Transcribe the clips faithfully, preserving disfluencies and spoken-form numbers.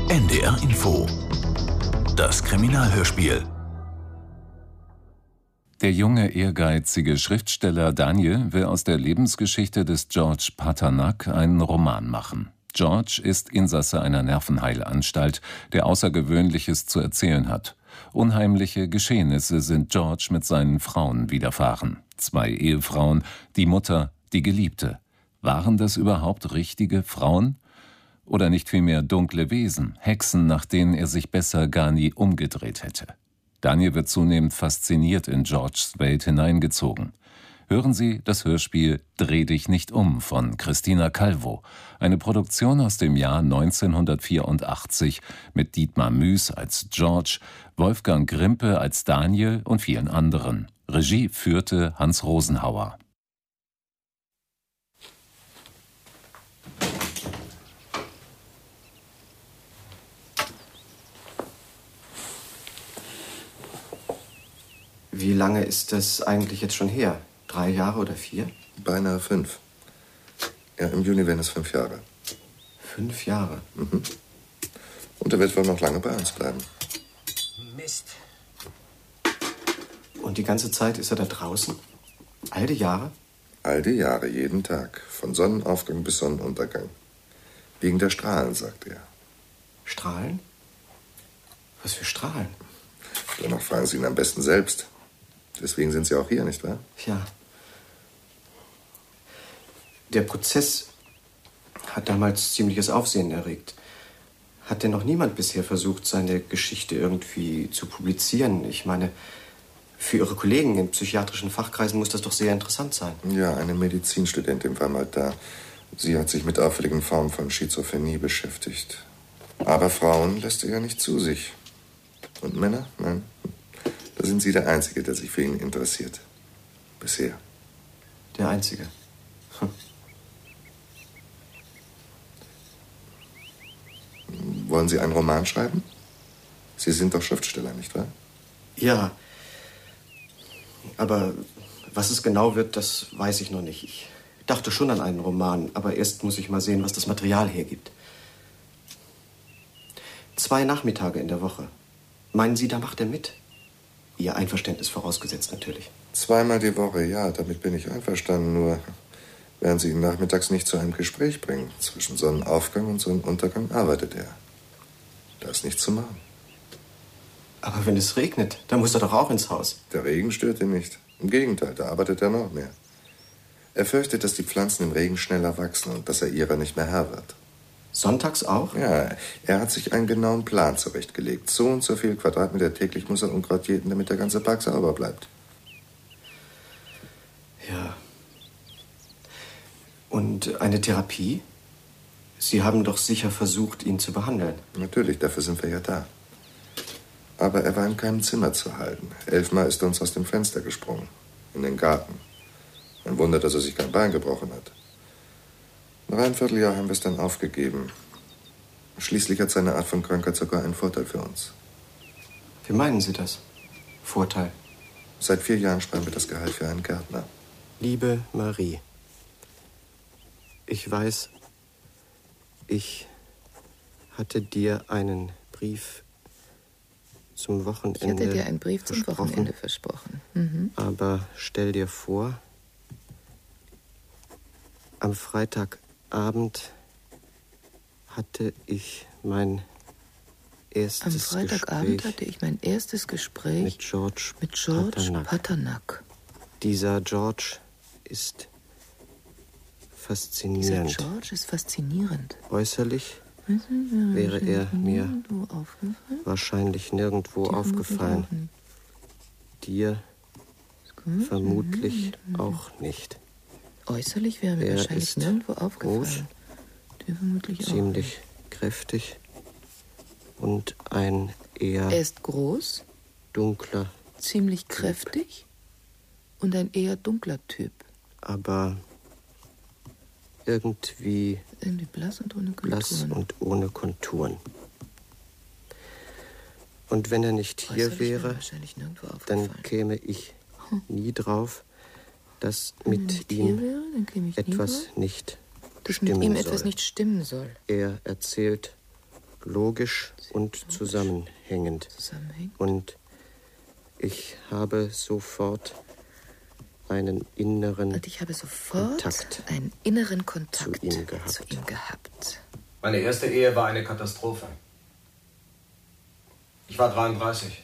N D R Info. Das Kriminalhörspiel. Der junge, ehrgeizige Schriftsteller Daniel will aus der Lebensgeschichte des George Paternak einen Roman machen. George ist Insasse einer Nervenheilanstalt, der Außergewöhnliches zu erzählen hat. Unheimliche Geschehnisse sind George mit seinen Frauen widerfahren. Zwei Ehefrauen, die Mutter, die Geliebte. Waren das überhaupt richtige Frauen? Oder nicht vielmehr dunkle Wesen, Hexen, nach denen er sich besser gar nie umgedreht hätte? Daniel wird zunehmend fasziniert in Georges Welt hineingezogen. Hören Sie das Hörspiel Dreh dich nicht um von Christina Calvo, eine Produktion aus dem Jahr neunzehnhundertvierundachtzig mit Dietmar Müß als George, Wolfgang Grimpe als Daniel und vielen anderen. Regie führte Hans Rosenhauer. Wie lange ist das eigentlich jetzt schon her? Drei Jahre oder vier? Beinahe fünf. Ja, im Juni werden es fünf Jahre. Fünf Jahre? Mhm. Und er wird wohl noch lange bei uns bleiben. Mist. Und die ganze Zeit ist er da draußen? All die Jahre? All die Jahre, jeden Tag. Von Sonnenaufgang bis Sonnenuntergang. Wegen der Strahlen, sagt er. Strahlen? Was für Strahlen? Danach fragen Sie ihn am besten selbst. Deswegen sind Sie auch hier, nicht wahr? Ja. Der Prozess hat damals ziemliches Aufsehen erregt. Hat denn noch niemand bisher versucht, seine Geschichte irgendwie zu publizieren? Ich meine, für Ihre Kollegen in psychiatrischen Fachkreisen muss das doch sehr interessant sein. Ja, eine Medizinstudentin war mal da. Sie hat sich mit auffälligen Formen von Schizophrenie beschäftigt. Aber Frauen lässt er ja nicht zu sich. Und Männer? Nein. Da sind Sie der Einzige, der sich für ihn interessiert. Bisher. Der Einzige? Hm. Wollen Sie einen Roman schreiben? Sie sind doch Schriftsteller, nicht wahr? Ja. Aber was es genau wird, das weiß ich noch nicht. Ich dachte schon an einen Roman, aber erst muss ich mal sehen, was das Material hergibt. Zwei Nachmittage in der Woche. Meinen Sie, da macht er mit? Ihr Einverständnis vorausgesetzt natürlich. Zweimal die Woche, ja, damit bin ich einverstanden. Nur werden Sie ihn nachmittags nicht zu einem Gespräch bringen. Zwischen Sonnenaufgang und Sonnenuntergang arbeitet er. Da ist nichts zu machen. Aber wenn es regnet, dann muss er doch auch ins Haus. Der Regen stört ihn nicht. Im Gegenteil, da arbeitet er noch mehr. Er fürchtet, dass die Pflanzen im Regen schneller wachsen und dass er ihrer nicht mehr Herr wird. Sonntags auch? Ja, er hat sich einen genauen Plan zurechtgelegt. So und so viel Quadratmeter täglich muss er Unkraut jäten, damit der ganze Park sauber bleibt. Ja. Und eine Therapie? Sie haben doch sicher versucht, ihn zu behandeln. Natürlich, dafür sind wir ja da. Aber er war in keinem Zimmer zu halten. Elfmal ist er uns aus dem Fenster gesprungen. In den Garten. Ein Wunder, dass er sich kein Bein gebrochen hat. Nach einem Vierteljahr haben wir es dann aufgegeben. Schließlich hat seine Art von Krankheit sogar einen Vorteil für uns. Wie meinen Sie das? Vorteil? Seit vier Jahren sparen wir das Gehalt für einen Gärtner. Liebe Marie, ich weiß, ich hatte dir einen Brief zum Wochenende Ich hatte dir einen Brief zum versprochen, Wochenende versprochen. Mhm. Aber stell dir vor, am Freitagabend hatte ich mein erstes Am Freitagabend Gespräch hatte ich mein erstes Gespräch mit George, mit George Paternak. Paternak. Dieser George ist faszinierend. Dieser George ist faszinierend. Äußerlich wäre er mir wahrscheinlich nirgendwo aufgefallen. Dir vermutlich auch nicht. Äußerlich wäre mir Er wahrscheinlich ist nirgendwo aufgefallen. groß, Dir vermutlich auch ziemlich nicht. kräftig und ein eher Er ist groß, dunkler, ziemlich kräftig und ein eher dunkler Typ. aber irgendwie Irgendwie blass und ohne blass Konturen. und ohne Konturen. Und wenn er nicht hier Äußerlich wäre wäre, wahrscheinlich nirgendwo dann aufgefallen. käme ich nie drauf, dass Wenn er mit nicht hier ihm wäre, dann käme ich nie etwas drauf, nicht dass stimmen mit ihm soll. etwas nicht stimmen soll. Er erzählt logisch und zusammenhängend. Zusammenhängend. Und ich habe sofort einen inneren Und ich habe sofort Kontakt einen inneren Kontakt zu ihm gehabt. Zu ihm gehabt. Meine erste Ehe war eine Katastrophe. Ich war dreiunddreißig.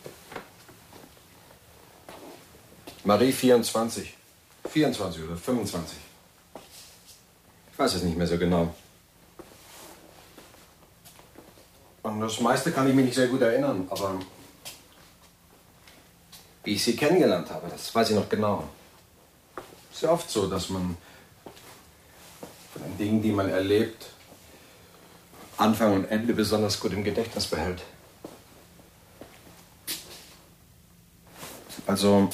Marie vierundzwanzig. vierundzwanzig oder fünfundzwanzig. Ich weiß es nicht mehr so genau. An das meiste kann ich mich nicht sehr gut erinnern, aber wie ich sie kennengelernt habe, das weiß ich noch genau. Es ist ja oft so, dass man von den Dingen, die man erlebt, Anfang und Ende besonders gut im Gedächtnis behält. Also,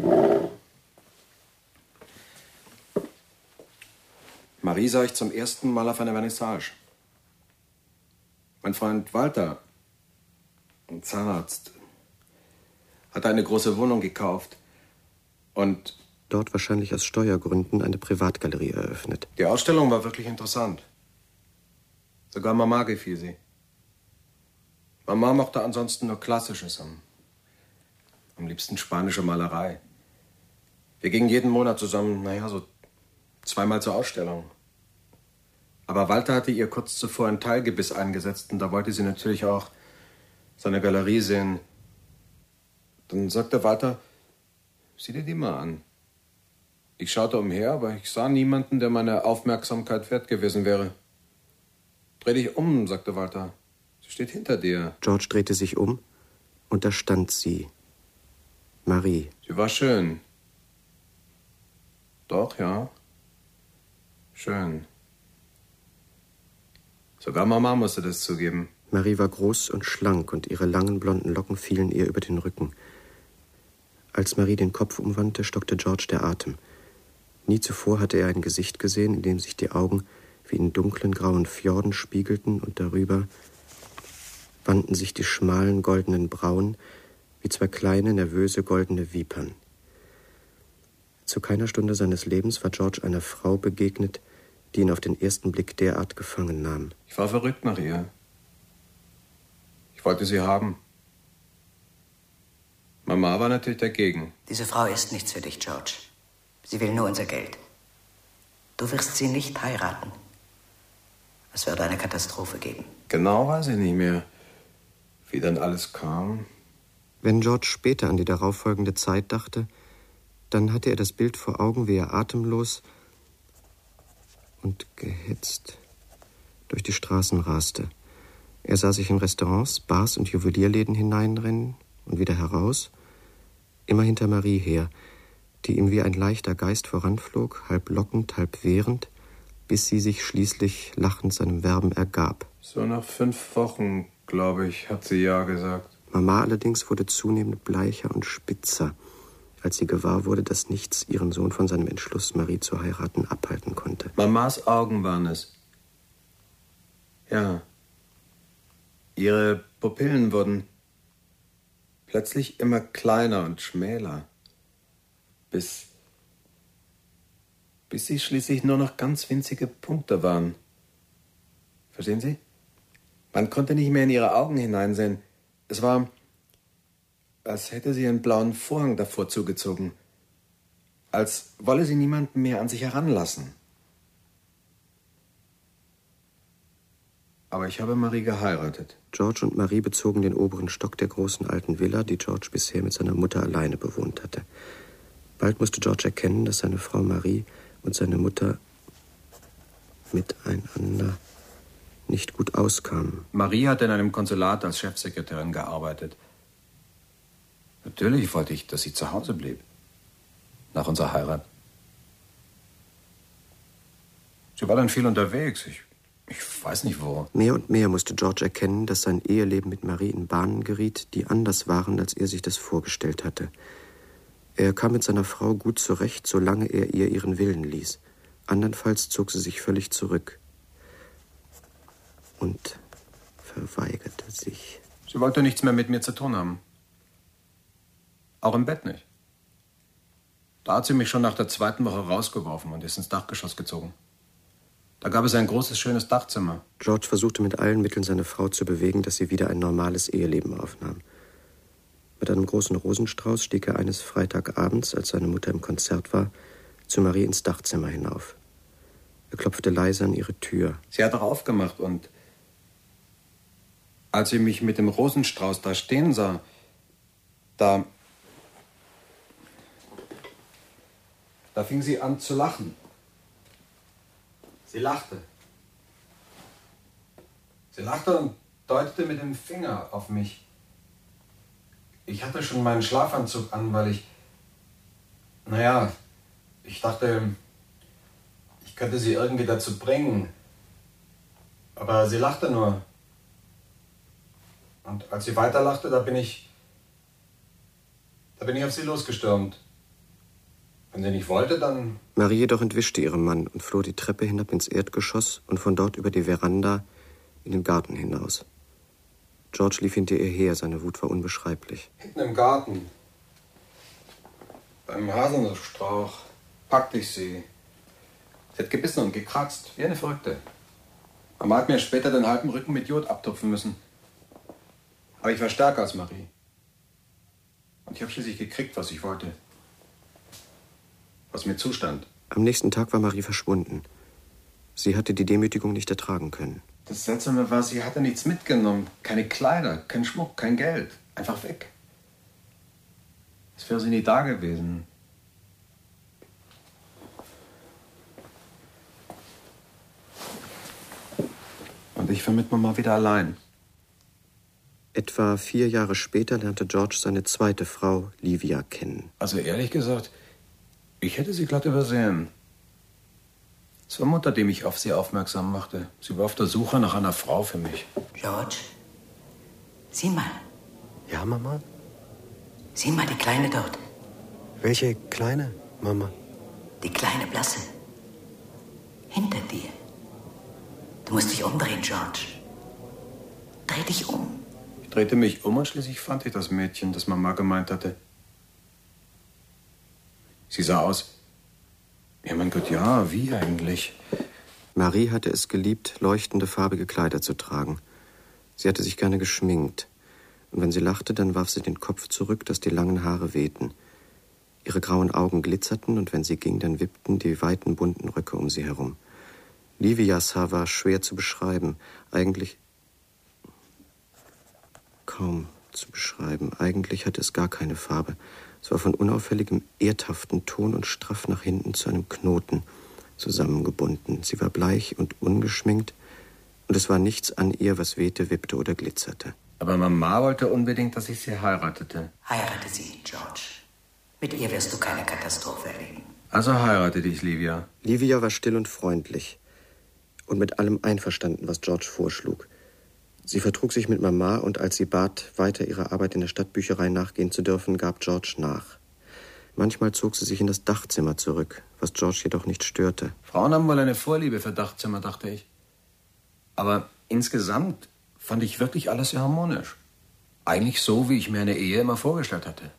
Marie sah ich zum ersten Mal auf einer Vernissage. Mein Freund Walter, ein Zahnarzt, hat eine große Wohnung gekauft und dort wahrscheinlich aus Steuergründen eine Privatgalerie eröffnet. Die Ausstellung war wirklich interessant. Sogar Mama gefiel sie. Mama mochte ansonsten nur Klassisches, am, am liebsten spanische Malerei. Wir gingen jeden Monat zusammen, naja, so zweimal zur Ausstellung. Aber Walter hatte ihr kurz zuvor ein Teilgebiss eingesetzt und da wollte sie natürlich auch seine Galerie sehen. Dann sagte Walter, sieh dir die mal an. Ich schaute umher, aber ich sah niemanden, der meine Aufmerksamkeit wert gewesen wäre. Dreh dich um, sagte Walter. Sie steht hinter dir. George drehte sich um und da stand sie. Marie. Sie war schön. Doch, ja. Schön. Sogar Mama musste das zugeben. Marie war groß und schlank und ihre langen blonden Locken fielen ihr über den Rücken. Als Marie den Kopf umwandte, stockte George der Atem. Nie zuvor hatte er ein Gesicht gesehen, in dem sich die Augen wie in dunklen grauen Fjorden spiegelten und darüber wandten sich die schmalen goldenen Brauen wie zwei kleine, nervöse goldene Vipern. Zu keiner Stunde seines Lebens war George einer Frau begegnet, die ihn auf den ersten Blick derart gefangen nahm. Ich war verrückt nach ihr. Ich wollte sie haben. Mama war natürlich dagegen. Diese Frau ist nichts für dich, George. Sie will nur unser Geld. Du wirst sie nicht heiraten. Es würde eine Katastrophe geben. Genau weiß ich nicht mehr, wie dann alles kam. Wenn George später an die darauffolgende Zeit dachte, dann hatte er das Bild vor Augen, wie er atemlos und gehetzt durch die Straßen raste. Er sah sich in Restaurants, Bars und Juwelierläden hineinrennen und wieder heraus, immer hinter Marie her, die ihm wie ein leichter Geist voranflog, halb lockend, halb wehrend, bis sie sich schließlich lachend seinem Werben ergab. So nach fünf Wochen, glaube ich, hat sie ja gesagt. Mama allerdings wurde zunehmend bleicher und spitzer, als sie gewahr wurde, dass nichts ihren Sohn von seinem Entschluss, Marie zu heiraten, abhalten konnte. Mamas Augen waren es. Ja. Ihre Pupillen wurden plötzlich immer kleiner und schmäler, bis, bis sie schließlich nur noch ganz winzige Punkte waren. Verstehen Sie? Man konnte nicht mehr in ihre Augen hineinsehen. Es war, als hätte sie einen blauen Vorhang davor zugezogen. Als wolle sie niemanden mehr an sich heranlassen. Aber ich habe Marie geheiratet. George und Marie bezogen den oberen Stock der großen alten Villa, die George bisher mit seiner Mutter alleine bewohnt hatte. Bald musste George erkennen, dass seine Frau Marie und seine Mutter miteinander nicht gut auskamen. Marie hat in einem Konsulat als Chefsekretärin gearbeitet. Natürlich wollte ich, dass sie zu Hause blieb. Nach unserer Heirat. Sie war dann viel unterwegs. Ich, ich weiß nicht wo. Mehr und mehr musste George erkennen, dass sein Eheleben mit Marie in Bahnen geriet, die anders waren, als er sich das vorgestellt hatte. Er kam mit seiner Frau gut zurecht, solange er ihr ihren Willen ließ. Andernfalls zog sie sich völlig zurück und verweigerte sich. Sie wollte nichts mehr mit mir zu tun haben. Auch im Bett nicht. Da hat sie mich schon nach der zweiten Woche rausgeworfen und ist ins Dachgeschoss gezogen. Da gab es ein großes, schönes Dachzimmer. George versuchte mit allen Mitteln, seine Frau zu bewegen, dass sie wieder ein normales Eheleben aufnahm. Mit einem großen Rosenstrauß stieg er eines Freitagabends, als seine Mutter im Konzert war, zu Marie ins Dachzimmer hinauf. Er klopfte leise an ihre Tür. Sie hat auch aufgemacht und als sie mich mit dem Rosenstrauß da stehen sah, da, da fing sie an zu lachen. Sie lachte. Sie lachte und deutete mit dem Finger auf mich. Ich hatte schon meinen Schlafanzug an, weil ich, naja, ich dachte, ich könnte sie irgendwie dazu bringen. Aber sie lachte nur. Und als sie weiterlachte, da bin ich, da bin ich auf sie losgestürmt. Wenn sie nicht wollte, dann... Marie jedoch entwischte ihrem Mann und floh die Treppe hinab ins Erdgeschoss und von dort über die Veranda in den Garten hinaus. George lief hinter ihr her, seine Wut war unbeschreiblich. Hinten im Garten, beim Haselnussstrauch, packte ich sie. Sie hat gebissen und gekratzt, wie eine Verrückte. Mama hat mir später den halben Rücken mit Jod abtupfen müssen. Aber ich war stärker als Marie. Und ich habe schließlich gekriegt, was ich wollte. Was mir zustand. Am nächsten Tag war Marie verschwunden. Sie hatte die Demütigung nicht ertragen können. Das Seltsame war, sie hatte nichts mitgenommen. Keine Kleider, kein Schmuck, kein Geld. Einfach weg. Als wäre sie nie da gewesen. Und ich war mit Mama wieder allein. Etwa vier Jahre später lernte George seine zweite Frau, Livia, kennen. Also ehrlich gesagt, ich hätte sie glatt übersehen. Es war Mutter, die mich auf sie aufmerksam machte. Sie war auf der Suche nach einer Frau für mich. George, sieh mal. Ja, Mama? Sieh mal die Kleine dort. Welche Kleine, Mama? Die kleine Blasse. Hinter dir. Du musst dich umdrehen, George. Dreh dich um. Ich drehte mich um und schließlich fand ich das Mädchen, das Mama gemeint hatte. Sie sah aus... Ja, mein Gott, ja, wie eigentlich? Marie hatte es geliebt, leuchtende, farbige Kleider zu tragen. Sie hatte sich gerne geschminkt. Und wenn sie lachte, dann warf sie den Kopf zurück, dass die langen Haare wehten. Ihre grauen Augen glitzerten und wenn sie ging, dann wippten die weiten, bunten Röcke um sie herum. Livias Haar war schwer zu beschreiben. Eigentlich kaum zu beschreiben. Eigentlich hatte es gar keine Farbe. Es war von unauffälligem, erdhaften Ton und straff nach hinten zu einem Knoten zusammengebunden. Sie war bleich und ungeschminkt und es war nichts an ihr, was wehte, wippte oder glitzerte. Aber Mama wollte unbedingt, dass ich sie heiratete. Heirate sie, George. Mit ihr wirst du keine Katastrophe erleben. Also heirate dich, Livia. Livia war still und freundlich und mit allem einverstanden, was George vorschlug. Sie vertrug sich mit Mama und als sie bat, weiter ihrer Arbeit in der Stadtbücherei nachgehen zu dürfen, gab George nach. Manchmal zog sie sich in das Dachzimmer zurück, was George jedoch nicht störte. Frauen haben wohl eine Vorliebe für Dachzimmer, dachte ich. Aber insgesamt fand ich wirklich alles sehr harmonisch. Eigentlich so, wie ich mir eine Ehe immer vorgestellt hatte.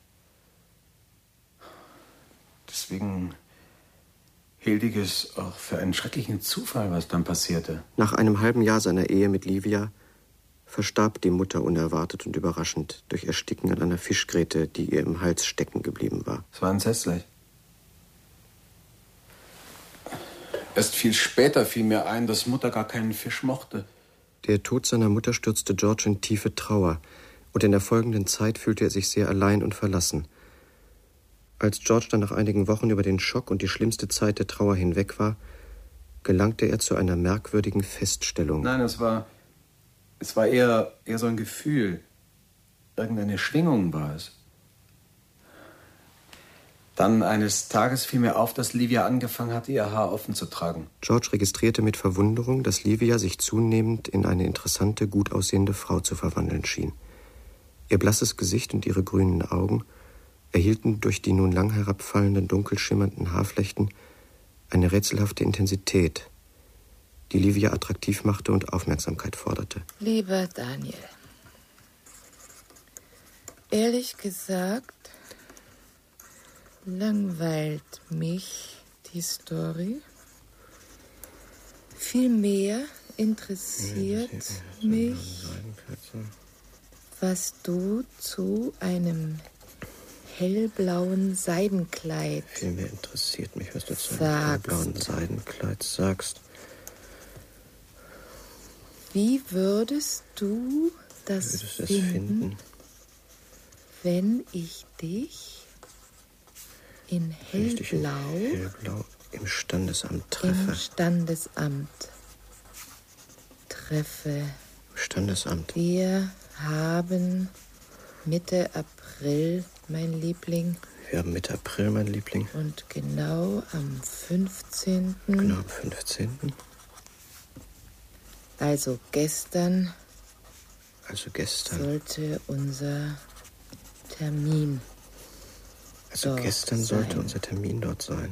Deswegen hielt ich es auch für einen schrecklichen Zufall, was dann passierte. Nach einem halben Jahr seiner Ehe mit Livia verstarb die Mutter unerwartet und überraschend durch Ersticken an einer Fischgräte, die ihr im Hals stecken geblieben war. Es war entsetzlich. Erst viel später fiel mir ein, dass Mutter gar keinen Fisch mochte. Der Tod seiner Mutter stürzte George in tiefe Trauer und in der folgenden Zeit fühlte er sich sehr allein und verlassen. Als George dann nach einigen Wochen über den Schock und die schlimmste Zeit der Trauer hinweg war, gelangte er zu einer merkwürdigen Feststellung. Nein, es war... Es war eher, eher so ein Gefühl. Irgendeine Schwingung war es. Dann eines Tages fiel mir auf, dass Livia angefangen hatte, ihr Haar offen zu tragen. George registrierte mit Verwunderung, dass Livia sich zunehmend in eine interessante, gut aussehende Frau zu verwandeln schien. Ihr blasses Gesicht und ihre grünen Augen erhielten durch die nun lang herabfallenden, dunkel schimmernden Haarflechten eine rätselhafte Intensität, die Livia attraktiv machte und Aufmerksamkeit forderte. Lieber Daniel, ehrlich gesagt, langweilt mich die Story. Vielmehr interessiert mich, was du zu einem hellblauen Seidenkleid Vielmehr interessiert mich, was du zu einem sagst. hellblauen Seidenkleid sagst. Wie würdest du das, Würdest du es finden, finden, wenn ich dich in wenn ich dich in hellblau hellblau im Standesamt im treffe? Standesamt treffe. Im Standesamt. Wir haben Mitte April, mein Liebling, Wir haben Mitte April, mein Liebling. und genau am fünfzehnten Genau am fünfzehnten Also gestern Also gestern. sollte unser Termin Also dort gestern sollte sein. unser Termin dort sein.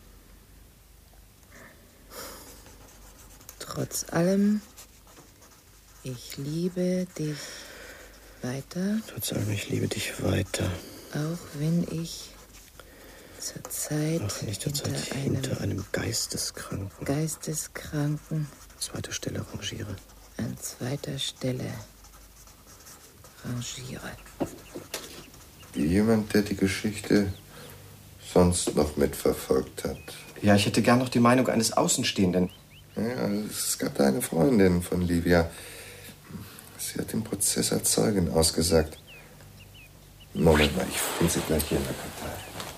Trotz allem, ich liebe dich weiter, Trotz allem, ich liebe dich weiter. auch wenn ich zurzeit Auch wenn ich zurzeit hinter hinter einem einem Geisteskranken Geisteskranken an zweiter Stelle rangiere. an zweiter Stelle rangiere. Jemand, der die Geschichte sonst noch mitverfolgt hat. Ja, ich hätte gern noch die Meinung eines Außenstehenden. Ja, es gab da eine Freundin von Livia. Sie hat den Prozess als Zeugin ausgesagt. Moment mal, ich finde sie gleich hier in der Kartei.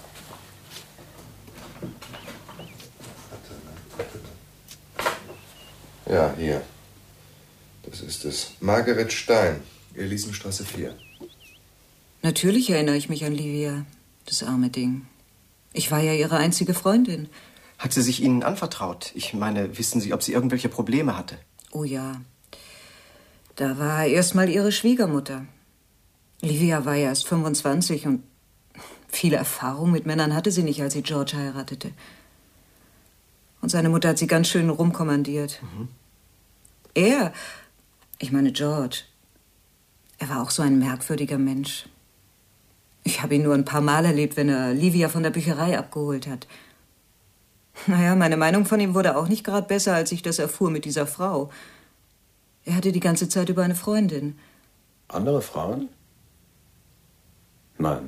Ja, hier. Das ist es. Margaret Stein, Elisenstraße vier. Natürlich erinnere ich mich an Livia, das arme Ding. Ich war ja ihre einzige Freundin. Hat sie sich Ihnen anvertraut? Ich meine, wissen Sie, ob sie irgendwelche Probleme hatte? Oh ja. Da war erst mal ihre Schwiegermutter. Livia war ja erst fünfundzwanzig und viele Erfahrung mit Männern hatte sie nicht, als sie George heiratete. Und seine Mutter hat sie ganz schön rumkommandiert. Mhm. Er, ich meine George, er war auch so ein merkwürdiger Mensch. Ich habe ihn nur ein paar Mal erlebt, wenn er Livia von der Bücherei abgeholt hat. Naja, meine Meinung von ihm wurde auch nicht gerade besser, als ich das erfuhr mit dieser Frau. Er hatte die ganze Zeit über eine Freundin. Andere Frauen? Nein.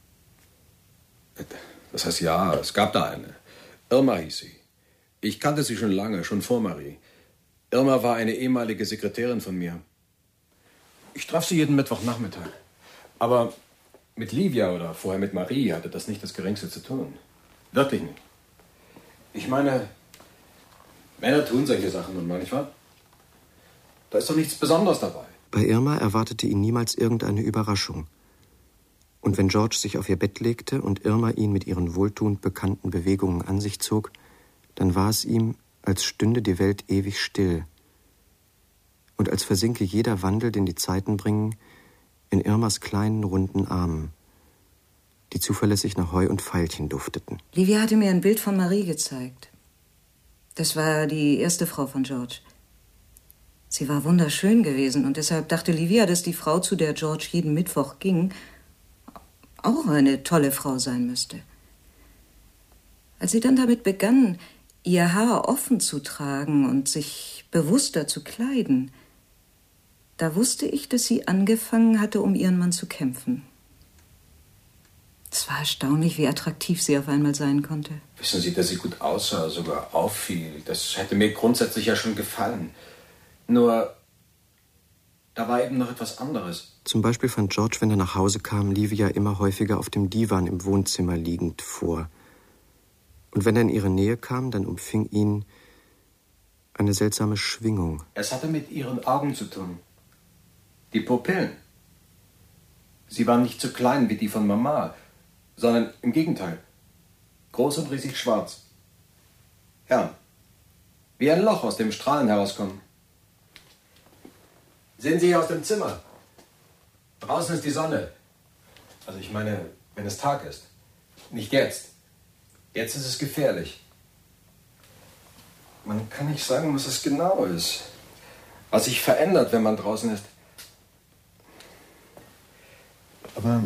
Das heißt, ja, es gab da eine. Irma hieß sie. Ich kannte sie schon lange, schon vor Marie. Irma war eine ehemalige Sekretärin von mir. Ich traf sie jeden Mittwochnachmittag. Aber mit Livia oder vorher mit Marie hatte das nicht das Geringste zu tun. Wirklich nicht. Ich meine, Männer tun solche Sachen nun manchmal. Da ist doch nichts Besonderes dabei. Bei Irma erwartete ihn niemals irgendeine Überraschung. Und wenn George sich auf ihr Bett legte und Irma ihn mit ihren wohltuend bekannten Bewegungen an sich zog, dann war es ihm, als stünde die Welt ewig still. Und als versinke jeder Wandel, den die Zeiten bringen, in Irmas kleinen, runden Armen, die zuverlässig nach Heu und Veilchen dufteten. Livia hatte mir ein Bild von Marie gezeigt. Das war die erste Frau von George. Sie war wunderschön gewesen und deshalb dachte Livia, dass die Frau, zu der George jeden Mittwoch ging, auch eine tolle Frau sein müsste. Als sie dann damit begann, ihr Haar offen zu tragen und sich bewusster zu kleiden, da wusste ich, dass sie angefangen hatte, um ihren Mann zu kämpfen. Es war erstaunlich, wie attraktiv sie auf einmal sein konnte. Wissen Sie, dass sie gut aussah, sogar auffiel. Das hätte mir grundsätzlich ja schon gefallen. Nur, da war eben noch etwas anderes. Zum Beispiel fand George, wenn er nach Hause kam, Livia immer häufiger auf dem Divan im Wohnzimmer liegend vor. Und wenn er in ihre Nähe kam, dann umfing ihn eine seltsame Schwingung. Es hatte mit ihren Augen zu tun. Die Pupillen. Sie waren nicht so klein wie die von Mama, sondern im Gegenteil. Groß und riesig schwarz. Ja, wie ein Loch, aus dem Strahlen herauskommen. Sehen Sie hier aus dem Zimmer. Draußen ist die Sonne. Also ich meine, wenn es Tag ist. Nicht jetzt. Jetzt ist es gefährlich. Man kann nicht sagen, was es genau ist. Was sich verändert, wenn man draußen ist. Aber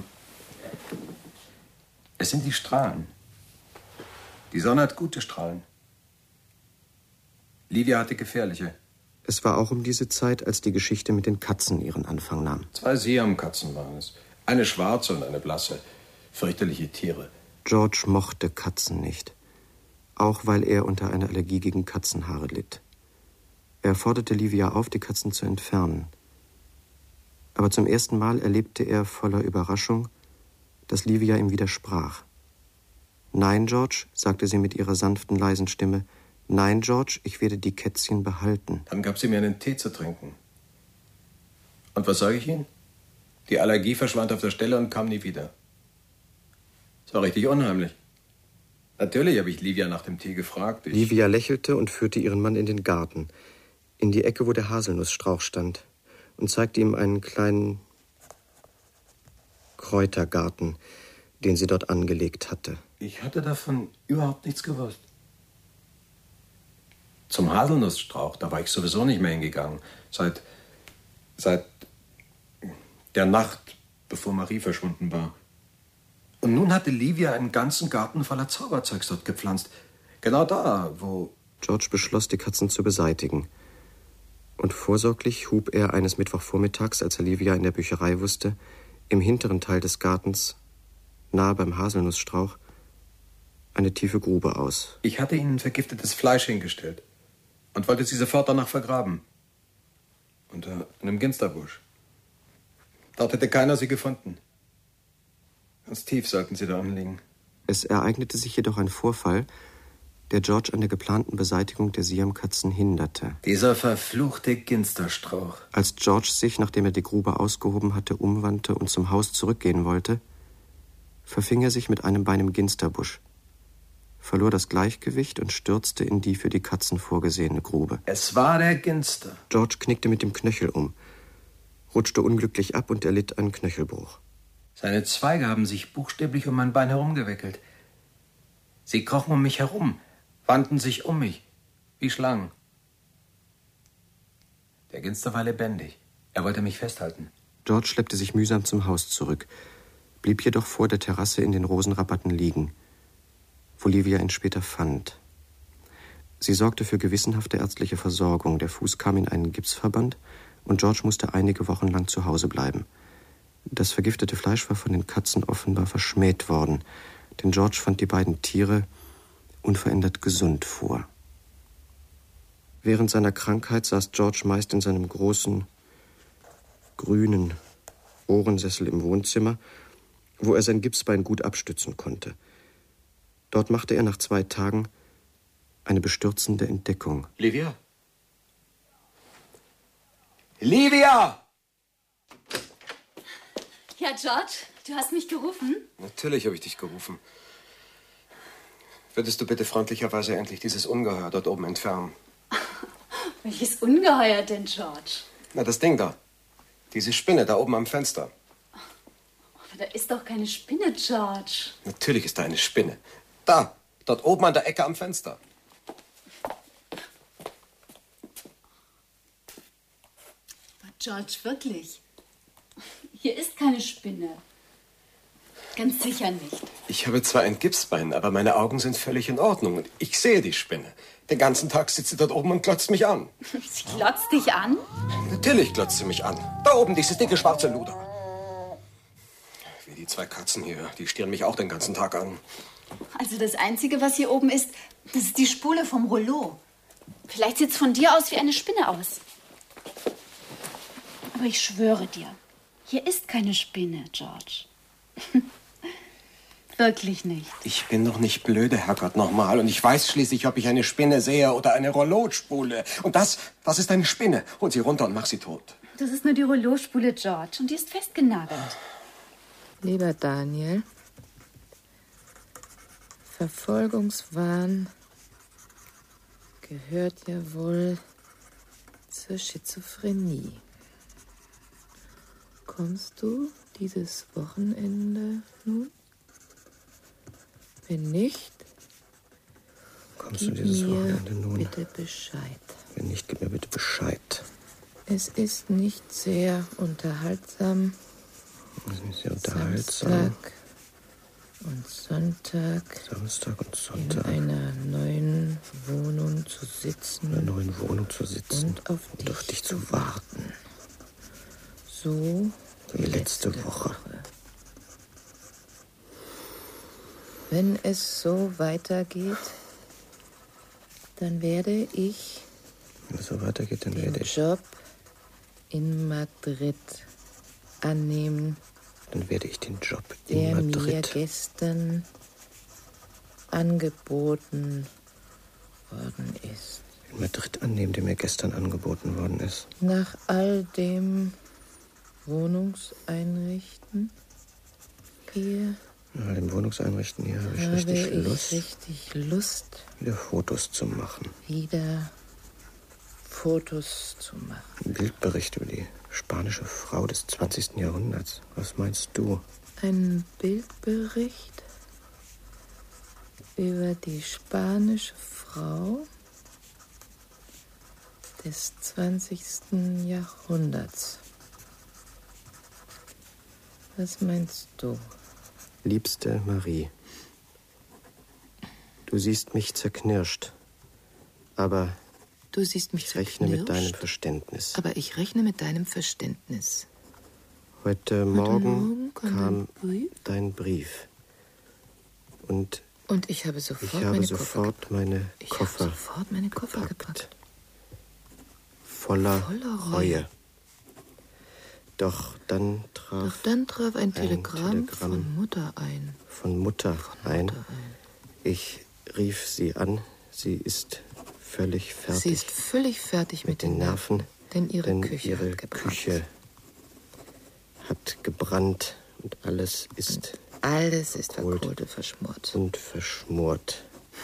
es sind die Strahlen. Die Sonne hat gute Strahlen. Livia hatte gefährliche. Es war auch um diese Zeit, als die Geschichte mit den Katzen ihren Anfang nahm. Zwei Siamkatzen waren es. Eine schwarze und eine blasse. Fürchterliche Tiere. George mochte Katzen nicht. Auch weil er unter einer Allergie gegen Katzenhaare litt. Er forderte Livia auf, die Katzen zu entfernen. Aber zum ersten Mal erlebte er voller Überraschung, dass Livia ihm widersprach. »Nein, George«, sagte sie mit ihrer sanften, leisen Stimme, »nein, George, ich werde die Kätzchen behalten.« Dann gab sie mir einen Tee zu trinken. Und was sage ich Ihnen? Die Allergie verschwand auf der Stelle und kam nie wieder. Das war richtig unheimlich. Natürlich habe ich Livia nach dem Tee gefragt. Ich Livia lächelte und führte ihren Mann in den Garten, in die Ecke, wo der Haselnussstrauch stand, und zeigte ihm einen kleinen Kräutergarten, den sie dort angelegt hatte. Ich hatte davon überhaupt nichts gewusst. Zum Haselnussstrauch, da war ich sowieso nicht mehr hingegangen. Seit, seit der Nacht, bevor Marie verschwunden war. Und nun hatte Livia einen ganzen Garten voller Zauberzeugs dort gepflanzt. Genau da, wo... George beschloss, die Katzen zu beseitigen. Und vorsorglich hub er eines Mittwochvormittags, als er Livia in der Bücherei wusste, im hinteren Teil des Gartens, nahe beim Haselnussstrauch, eine tiefe Grube aus. Ich hatte ihnen vergiftetes Fleisch hingestellt und wollte sie sofort danach vergraben. Unter einem Ginsterbusch. Dort hätte keiner sie gefunden. Ganz tief sollten sie da anliegen. Es ereignete sich jedoch ein Vorfall, der George an der geplanten Beseitigung der Siamkatzen hinderte. Dieser verfluchte Ginsterstrauch. Als George sich, nachdem er die Grube ausgehoben hatte, umwandte und zum Haus zurückgehen wollte, verfing er sich mit einem Bein im Ginsterbusch, verlor das Gleichgewicht und stürzte in die für die Katzen vorgesehene Grube. Es war der Ginster. George knickte mit dem Knöchel um, rutschte unglücklich ab und erlitt einen Knöchelbruch. Seine Zweige haben sich buchstäblich um mein Bein herumgewickelt. Sie krochen um mich herum, wandten sich um mich, wie Schlangen. Der Ginster war lebendig. Er wollte mich festhalten. George schleppte sich mühsam zum Haus zurück, blieb jedoch vor der Terrasse in den Rosenrabatten liegen, wo Livia ihn später fand. Sie sorgte für gewissenhafte ärztliche Versorgung. Der Fuß kam in einen Gipsverband und George musste einige Wochen lang zu Hause bleiben. Das vergiftete Fleisch war von den Katzen offenbar verschmäht worden, denn George fand die beiden Tiere unverändert gesund vor. Während seiner Krankheit saß George meist in seinem großen, grünen Ohrensessel im Wohnzimmer, wo er sein Gipsbein gut abstützen konnte. Dort machte er nach zwei Tagen eine bestürzende Entdeckung. Livia? Livia! Ja, George, du hast mich gerufen? Natürlich habe ich dich gerufen. Würdest du bitte freundlicherweise endlich dieses Ungeheuer dort oben entfernen? Welches Ungeheuer denn, George? Na, das Ding da. Diese Spinne da oben am Fenster. Aber da ist doch keine Spinne, George. Natürlich ist da eine Spinne. Da, dort oben an der Ecke am Fenster. Aber George, wirklich? Hier ist keine Spinne. Ganz sicher nicht. Ich habe zwar ein Gipsbein, aber meine Augen sind völlig in Ordnung. Und ich sehe die Spinne. Den ganzen Tag sitzt sie dort oben und glotzt mich an. Sie glotzt dich an? Natürlich glotzt sie mich an. Da oben, dieses dicke schwarze Luder. Wie die zwei Katzen hier, die stieren mich auch den ganzen Tag an. Also das Einzige, was hier oben ist, das ist die Spule vom Rollo. Vielleicht sieht's von dir aus wie eine Spinne aus. Aber ich schwöre dir, hier ist keine Spinne, George. Wirklich nicht. Ich bin doch nicht blöde, Herrgott, nochmal. Und ich weiß schließlich, ob ich eine Spinne sehe oder eine Rollospule. Und das, das ist eine Spinne. Hol sie runter und mach sie tot. Das ist nur die Rollospule, George. Und die ist festgenagelt. Lieber Daniel, Verfolgungswahn gehört ja wohl zur Schizophrenie. Kommst du dieses Wochenende nun? Wenn nicht, Kommst du gib dieses mir Wochenende nun? bitte Bescheid. Wenn nicht, gib mir bitte Bescheid. Es ist nicht sehr unterhaltsam. Das ist nicht sehr unterhaltsam. Samstag und Sonntag Samstag und in Sonntag einer neuen Wohnung zu sitzen. In einer neuen Wohnung zu sitzen. Und auf und dich, auf dich zu zu warten. So wie letzte, letzte Woche. Woche. Wenn es so weitergeht, dann werde ich... Wenn es so weitergeht, dann werde ich... den Job in Madrid annehmen. Dann werde ich den Job in der Madrid... mir gestern angeboten worden ist. In Madrid annehmen, der mir gestern angeboten worden ist. Nach all dem Wohnungseinrichten hier... Nach all dem Wohnungseinrichten hier habe ich habe richtig ich Lust... richtig Lust... wieder Fotos zu machen. Wieder Fotos zu machen. Ein Bildbericht über die spanische Frau des zwanzigsten Jahrhunderts. Was meinst du? Ein Bildbericht über die spanische Frau des zwanzigsten Jahrhunderts. Was meinst du? Liebste Marie, du siehst mich zerknirscht, aber du siehst mich ich rechne mit deinem Verständnis. Aber ich rechne mit deinem Verständnis. Heute, Heute Morgen, Morgen kam Brief? dein Brief. Und, Und ich habe sofort, ich habe meine, sofort Koffer meine ich Koffer habe sofort meine Koffer gepackt. gepackt. Voller, Voller Reue. Reue. Doch dann traf, Doch dann traf ein, ein Telegramm, Telegramm von Mutter ein. Von Mutter, von ein. Mutter ein. Ich rief sie an. Sie ist völlig fertig. Sie ist völlig fertig mit, mit den Nerven, denn ihre denn Küche ihre hat gebrannt. Küche hat gebrannt und alles ist und alles ist verkohlt und verschmort. Und verschmort.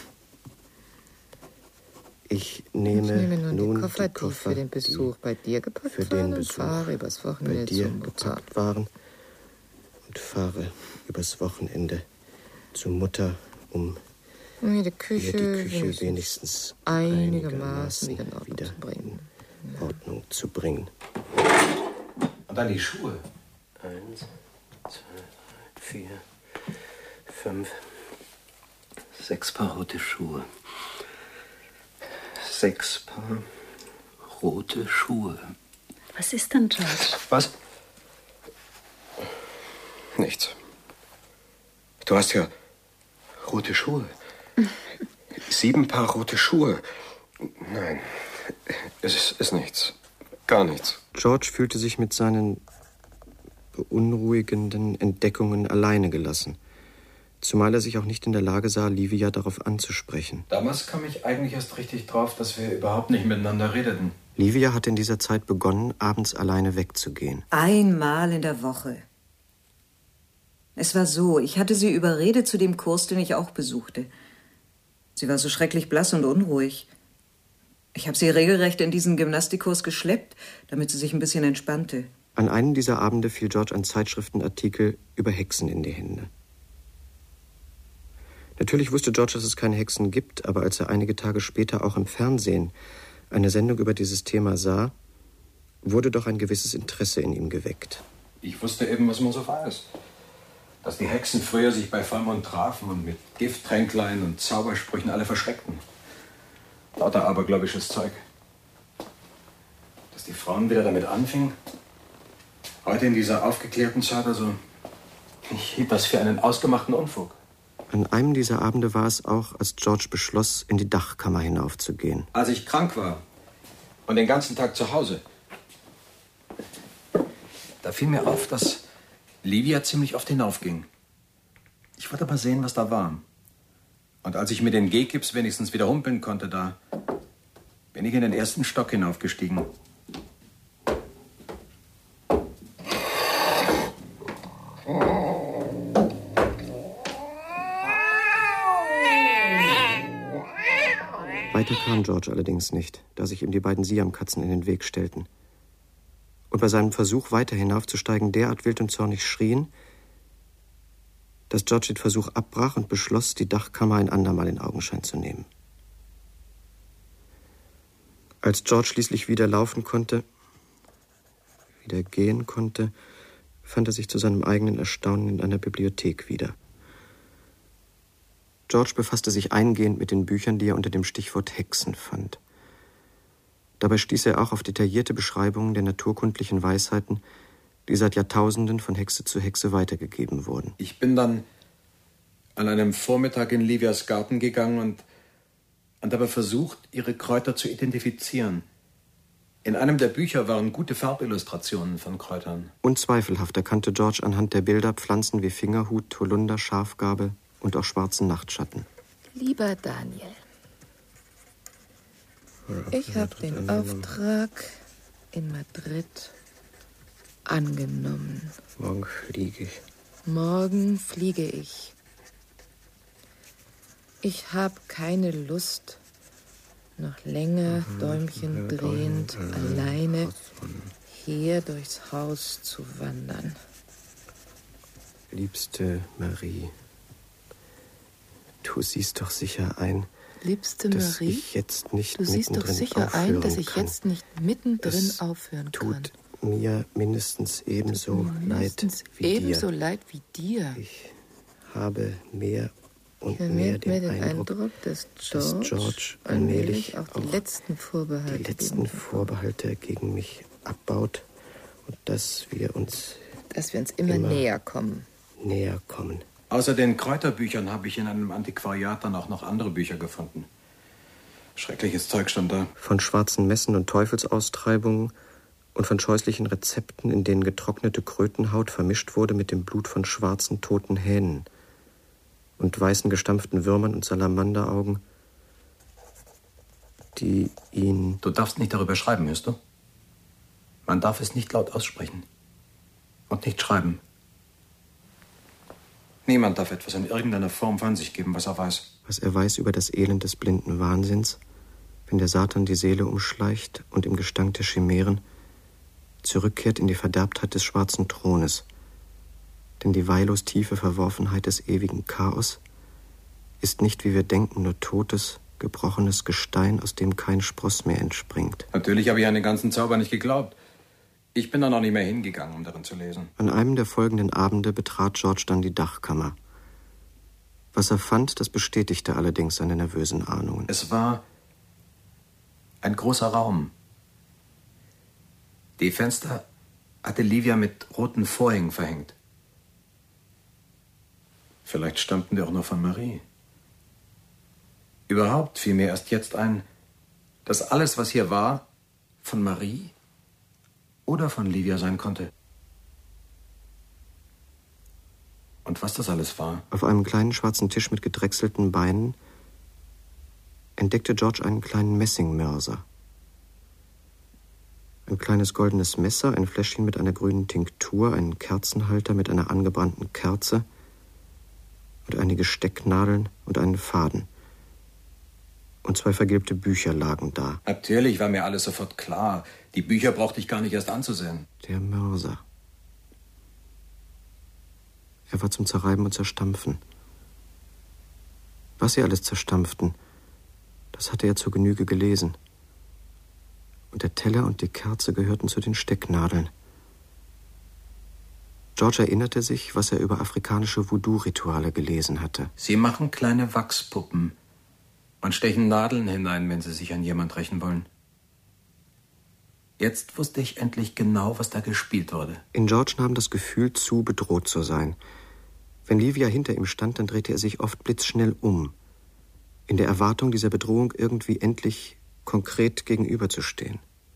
Ich nehme, ich nehme nun, nun die Koffer, die, Koffer, die für den Besuch bei dir gepackt für den waren Besuch und fahre übers Wochenende bei dir zum gepackt waren und fahre übers Wochenende zur Mutter, um um mir die Küche, die Küche wenigstens, wenigstens einigermaßen wieder in Ordnung wieder zu bringen. In Ordnung zu bringen. Und dann die Schuhe. Eins, zwei, drei, vier, fünf, sechs Paar rote Schuhe. Sechs Paar rote Schuhe. Was ist denn, George? Was? Nichts. Du hast ja rote Schuhe. Sieben Paar rote Schuhe. Nein, es ist, ist nichts. Gar nichts. George fühlte sich mit seinen beunruhigenden Entdeckungen alleine gelassen. Zumal er sich auch nicht in der Lage sah, Livia darauf anzusprechen. Damals kam ich eigentlich erst richtig drauf, dass wir überhaupt nicht miteinander redeten. Livia hatte in dieser Zeit begonnen, abends alleine wegzugehen. Einmal in der Woche. Es war so, ich hatte sie überredet zu dem Kurs, den ich auch besuchte. Sie war so schrecklich blass und unruhig. Ich habe sie regelrecht in diesen Gymnastikkurs geschleppt, damit sie sich ein bisschen entspannte. An einem dieser Abende fiel George ein Zeitschriftenartikel über Hexen in die Hände. Natürlich wusste George, dass es keine Hexen gibt, aber als er einige Tage später auch im Fernsehen eine Sendung über dieses Thema sah, wurde doch ein gewisses Interesse in ihm geweckt. Ich wusste eben, was man so weiß. Dass die Hexen früher sich bei Vollmond trafen und mit Gifttränklein und Zaubersprüchen alle verschreckten. Lauter abergläubisches Zeug. Dass die Frauen wieder damit anfingen. Heute in dieser aufgeklärten Zeit, also, ich hielt das für einen ausgemachten Unfug. An einem dieser Abende war es auch, als George beschloss, in die Dachkammer hinaufzugehen. Als ich krank war und den ganzen Tag zu Hause, da fiel mir auf, dass Livia ziemlich oft hinaufging. Ich wollte mal sehen, was da war. Und als ich mit den Gehgips wenigstens wieder humpeln konnte, da bin ich in den ersten Stock hinaufgestiegen. Weiter kam George allerdings nicht, da sich ihm die beiden Siamkatzen in den Weg stellten. Und bei seinem Versuch, weiter hinaufzusteigen, derart wild und zornig schrien, dass George den Versuch abbrach und beschloss, die Dachkammer ein andermal in Augenschein zu nehmen. Als George schließlich wieder laufen konnte, wieder gehen konnte, fand er sich zu seinem eigenen Erstaunen in einer Bibliothek wieder. George befasste sich eingehend mit den Büchern, die er unter dem Stichwort Hexen fand. Dabei stieß er auch auf detaillierte Beschreibungen der naturkundlichen Weisheiten, die seit Jahrtausenden von Hexe zu Hexe weitergegeben wurden. Ich bin dann an einem Vormittag in Livias Garten gegangen und, und habe versucht, ihre Kräuter zu identifizieren. In einem der Bücher waren gute Farbillustrationen von Kräutern. Unzweifelhaft erkannte George anhand der Bilder Pflanzen wie Fingerhut, Holunder, Schafgarbe und auch schwarzen Nachtschatten. Lieber Daniel, ich habe den Auftrag in Madrid angenommen. Morgen fliege ich. Morgen fliege ich. Ich habe keine Lust, noch länger Däumchen drehend alleine hier durchs Haus zu wandern. Liebste Marie, du siehst doch sicher ein, Liebste dass Marie, ich jetzt nicht du siehst doch sicher ein, dass ich kann. jetzt nicht mittendrin Es aufhören tut kann. mir mindestens ebenso leid wie ebenso dir. leid wie dir. Ich habe mehr und Ich mehr vermehrt mir den den Eindruck, Eindruck, dass dass George, George allmählich allmählich auch die auch letzten Vorbehalte, die letzten gegen- Vorbehalte gegen mich abbaut und dass wir uns dass wir uns immer, immer näher kommen. näher kommen. Außer den Kräuterbüchern habe ich in einem Antiquariat dann auch noch andere Bücher gefunden. Schreckliches Zeug stand da. Von schwarzen Messen und Teufelsaustreibungen und von scheußlichen Rezepten, in denen getrocknete Krötenhaut vermischt wurde mit dem Blut von schwarzen, toten Hähnen und weißen, gestampften Würmern und Salamanderaugen, die ihn... Du darfst nicht darüber schreiben, hörst du? Man darf es nicht laut aussprechen. Und nicht schreiben. Niemand darf etwas in irgendeiner Form von sich geben, was er weiß. Was er weiß über das Elend des blinden Wahnsinns, wenn der Satan die Seele umschleicht und im Gestank der Chimären zurückkehrt in die Verderbtheit des schwarzen Thrones. Denn die weillos tiefe Verworfenheit des ewigen Chaos ist nicht, wie wir denken, nur totes, gebrochenes Gestein, aus dem kein Spross mehr entspringt. Natürlich habe ich an den ganzen Zauber nicht geglaubt. Ich bin dann auch nicht mehr hingegangen, um darin zu lesen. An einem der folgenden Abende betrat George dann die Dachkammer. Was er fand, das bestätigte allerdings seine nervösen Ahnungen. Es war ein großer Raum. Die Fenster hatte Livia mit roten Vorhängen verhängt. Vielleicht stammten die auch noch von Marie. Überhaupt fiel mir erst jetzt ein, dass alles, was hier war, von Marie oder von Livia sein konnte. Und was das alles war? Auf einem kleinen schwarzen Tisch mit gedrechselten Beinen entdeckte George einen kleinen Messingmörser. Ein kleines goldenes Messer, ein Fläschchen mit einer grünen Tinktur, einen Kerzenhalter mit einer angebrannten Kerze und einige Stecknadeln und einen Faden. Und zwei vergilbte Bücher lagen da. Natürlich war mir alles sofort klar. Die Bücher brauchte ich gar nicht erst anzusehen. Der Mörser. Er war zum Zerreiben und Zerstampfen. Was sie alles zerstampften, das hatte er zur Genüge gelesen. Und der Teller und die Kerze gehörten zu den Stecknadeln. George erinnerte sich, was er über afrikanische Voodoo-Rituale gelesen hatte. Sie machen kleine Wachspuppen und stechen Nadeln hinein, wenn sie sich an jemand rächen wollen. Jetzt wusste ich endlich genau, was da gespielt wurde. In George nahm das Gefühl zu, bedroht zu sein. Wenn Livia hinter ihm stand, dann drehte er sich oft blitzschnell um, in der Erwartung, dieser Bedrohung irgendwie endlich konkret gegenüberzustehen.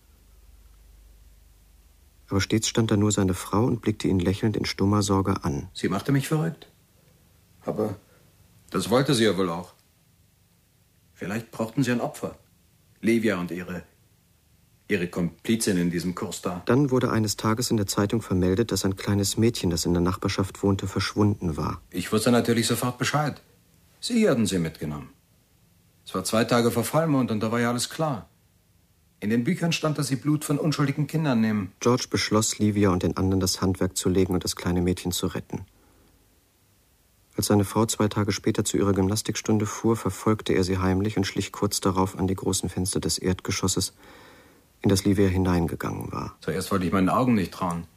Aber stets stand da nur seine Frau und blickte ihn lächelnd in stummer Sorge an. Sie machte mich verrückt. Aber das wollte sie ja wohl auch. Vielleicht brauchten sie ein Opfer. Livia und ihre, ihre Komplizin in diesem Kurs da. Dann wurde eines Tages in der Zeitung vermeldet, dass ein kleines Mädchen, das in der Nachbarschaft wohnte, verschwunden war. Ich wusste natürlich sofort Bescheid. Sie hatten sie mitgenommen. Es war zwei Tage vor Vollmond und da war ja alles klar. In den Büchern stand, dass sie Blut von unschuldigen Kindern nehmen. George beschloss, Livia und den anderen das Handwerk zu legen und das kleine Mädchen zu retten. Als seine Frau zwei Tage später zu ihrer Gymnastikstunde fuhr, verfolgte er sie heimlich und schlich kurz darauf an die großen Fenster des Erdgeschosses, in das Livia hineingegangen war. Zuerst wollte ich meinen Augen nicht trauen.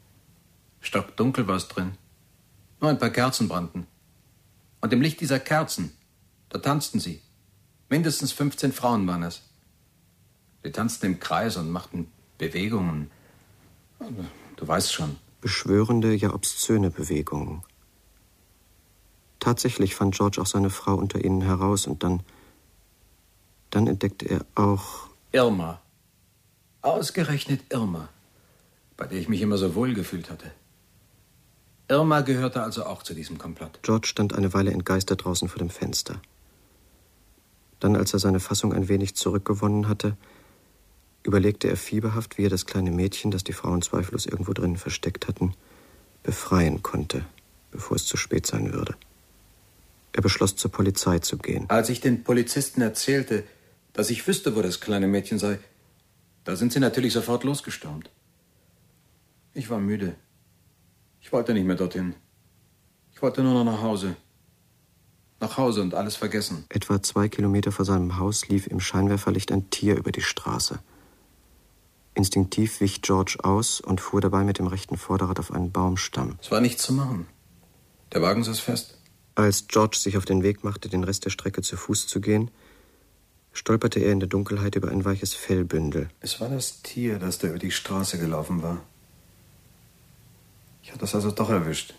Stockdunkel war es drin. Nur ein paar Kerzen brannten. Und im Licht dieser Kerzen Da tanzten sie. Mindestens fünfzehn Frauen waren es. Sie tanzten im Kreis und machten Bewegungen. Du weißt schon. Beschwörende, ja obszöne Bewegungen. Tatsächlich fand George auch seine Frau unter ihnen heraus und dann... Dann entdeckte er auch... Irma. Ausgerechnet Irma, bei der ich mich immer so wohl gefühlt hatte. Irma gehörte also auch zu diesem Komplott. George stand eine Weile entgeistert draußen vor dem Fenster. Dann, als er seine Fassung ein wenig zurückgewonnen hatte, überlegte er fieberhaft, wie er das kleine Mädchen, das die Frauen zweifellos irgendwo drinnen versteckt hatten, befreien konnte, bevor es zu spät sein würde. Er beschloss, zur Polizei zu gehen. Als ich den Polizisten erzählte, dass ich wüsste, wo das kleine Mädchen sei, da sind sie natürlich sofort losgestürmt. Ich war müde. Ich wollte nicht mehr dorthin. Ich wollte nur noch nach Hause. Nach Hause und alles vergessen. Etwa zwei Kilometer vor seinem Haus lief im Scheinwerferlicht ein Tier über die Straße. Instinktiv wich George aus und fuhr dabei mit dem rechten Vorderrad auf einen Baumstamm. Es war nichts zu machen. Der Wagen saß fest. Als George sich auf den Weg machte, den Rest der Strecke zu Fuß zu gehen, stolperte er in der Dunkelheit über ein weiches Fellbündel. Es war das Tier, das da über die Straße gelaufen war. Ich hatte es also doch erwischt.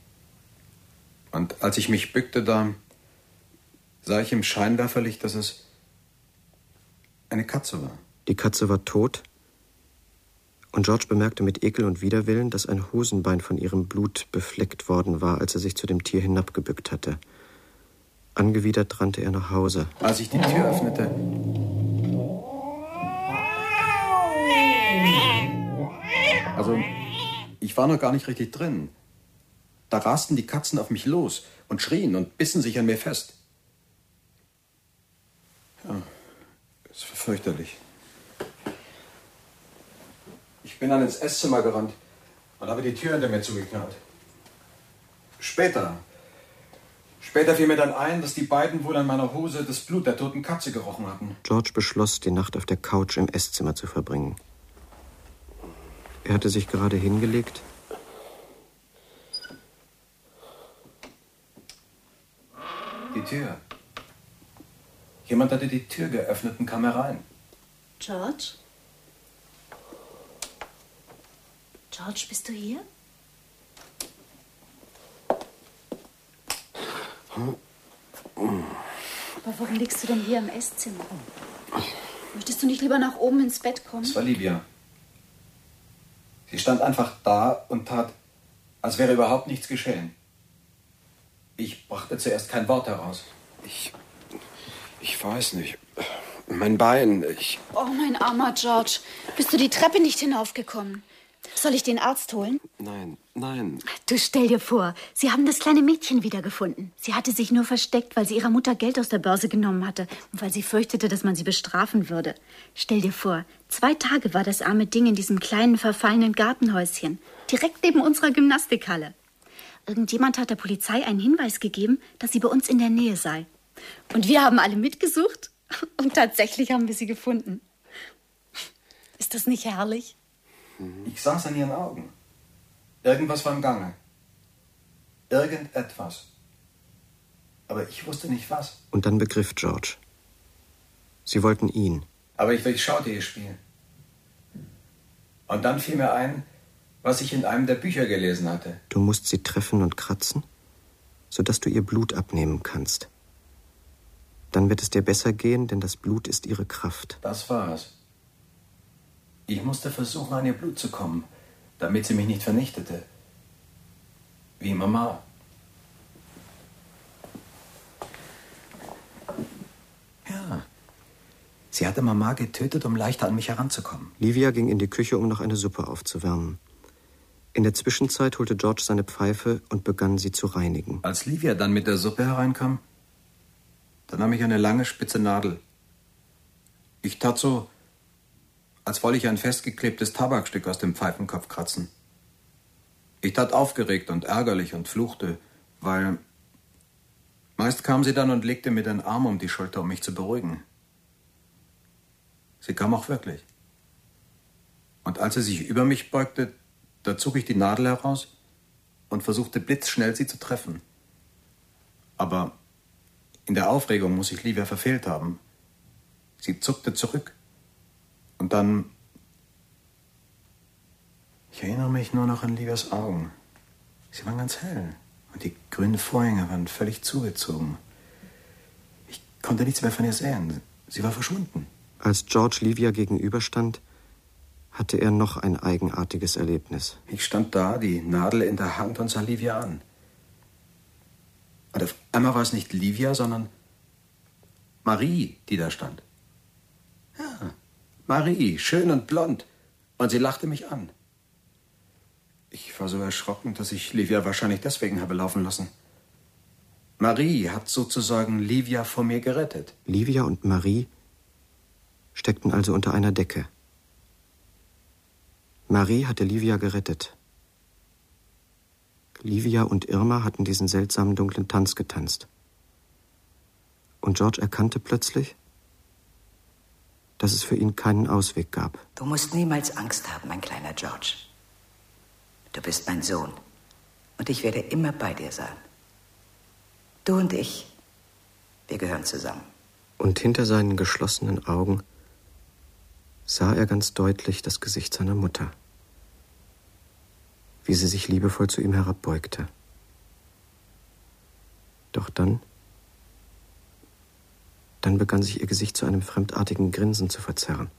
Und als ich mich bückte, da sah ich im Scheinwerferlicht, dass es eine Katze war. Die Katze war tot und George bemerkte mit Ekel und Widerwillen, dass ein Hosenbein von ihrem Blut befleckt worden war, als er sich zu dem Tier hinabgebückt hatte. Angewidert rannte er nach Hause. Als ich die Tür öffnete, also ich war noch gar nicht richtig drin. Da rasten die Katzen auf mich los und schrien und bissen sich an mir fest. Ja, es war fürchterlich. Ich bin dann ins Esszimmer gerannt und habe die Tür hinter mir zugeknallt. Später, später fiel mir dann ein, dass die beiden wohl an meiner Hose das Blut der toten Katze gerochen hatten. George beschloss, die Nacht auf der Couch im Esszimmer zu verbringen. Er hatte sich gerade hingelegt. Die Tür. Jemand hatte die Tür geöffnet und kam herein. George? George, bist du hier? Aber warum liegst du denn hier im Esszimmer? Möchtest du nicht lieber nach oben ins Bett kommen? Es war Livia. Sie stand einfach da und tat, als wäre überhaupt nichts geschehen. Ich brachte zuerst kein Wort heraus. Ich... ich weiß nicht. Mein Bein, ich... Oh, mein armer George. Bist du die Treppe nicht hinaufgekommen? Soll ich den Arzt holen? Nein, nein. Du, stell dir vor, sie haben das kleine Mädchen wiedergefunden. Sie hatte sich nur versteckt, weil sie ihrer Mutter Geld aus der Börse genommen hatte und weil sie fürchtete, dass man sie bestrafen würde. Stell dir vor, zwei Tage war das arme Ding in diesem kleinen, verfallenen Gartenhäuschen, direkt neben unserer Gymnastikhalle. Irgendjemand hat der Polizei einen Hinweis gegeben, dass sie bei uns in der Nähe sei. Und wir haben alle mitgesucht und tatsächlich haben wir sie gefunden. Ist das nicht herrlich? Ich sah es an ihren Augen. Irgendwas war im Gange. Irgendetwas. Aber ich wusste nicht was. Und dann begriff George. Sie wollten ihn. Aber ich durchschaute ihr Spiel. Und dann fiel mir ein, was ich in einem der Bücher gelesen hatte. Du musst sie treffen und kratzen, sodass du ihr Blut abnehmen kannst. Dann wird es dir besser gehen, denn das Blut ist ihre Kraft. Das war es. Ich musste versuchen, an ihr Blut zu kommen, damit sie mich nicht vernichtete. Wie Mama. Ja. Sie hatte Mama getötet, um leichter an mich heranzukommen. Livia ging in die Küche, um noch eine Suppe aufzuwärmen. In der Zwischenzeit holte George seine Pfeife und begann, sie zu reinigen. Als Livia dann mit der Suppe hereinkam, da nahm ich eine lange, spitze Nadel. Ich tat so, als wolle ich ein festgeklebtes Tabakstück aus dem Pfeifenkopf kratzen. Ich tat aufgeregt und ärgerlich und fluchte, weil meist kam sie dann und legte mir den Arm um die Schulter, um mich zu beruhigen. Sie kam auch wirklich. Und als sie sich über mich beugte, da zog ich die Nadel heraus und versuchte blitzschnell, sie zu treffen. Aber In der Aufregung muss ich Livia verfehlt haben. Sie zuckte zurück. Und dann... Ich erinnere mich nur noch an Livias Augen. Sie waren ganz hell. Und die grünen Vorhänge waren völlig zugezogen. Ich konnte nichts mehr von ihr sehen. Sie war verschwunden. Als George Livia gegenüberstand, hatte er noch ein eigenartiges Erlebnis. Ich stand da, die Nadel in der Hand und sah Livia an. Und auf einmal war es nicht Livia, sondern Marie, die da stand. Ja, Marie, schön und blond. Und sie lachte mich an. Ich war so erschrocken, dass ich Livia wahrscheinlich deswegen habe laufen lassen. Marie hat sozusagen Livia vor mir gerettet. Livia und Marie steckten also unter einer Decke. Marie hatte Livia gerettet. Livia und Irma hatten diesen seltsamen dunklen Tanz getanzt. Und George erkannte plötzlich, dass es für ihn keinen Ausweg gab. Du musst niemals Angst haben, mein kleiner George. Du bist mein Sohn und ich werde immer bei dir sein. Du und ich, wir gehören zusammen. Und hinter seinen geschlossenen Augen sah er ganz deutlich das Gesicht seiner Mutter, wie sie sich liebevoll zu ihm herabbeugte. Doch dann, dann begann sich ihr Gesicht zu einem fremdartigen Grinsen zu verzerren.